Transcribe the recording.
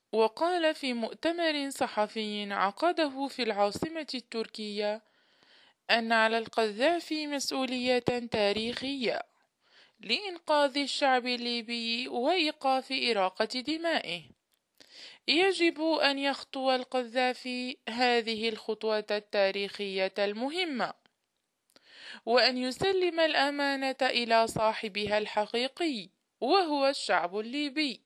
وقال في مؤتمر صحفي عقده في العاصمة التركية أن على القذافي مسؤولية تاريخية لإنقاذ الشعب الليبي وإيقاف إراقة دمائه. يجب أن يخطو القذافي هذه الخطوة التاريخية المهمة، وأن يسلم الأمانة إلى صاحبها الحقيقي وهو الشعب الليبي.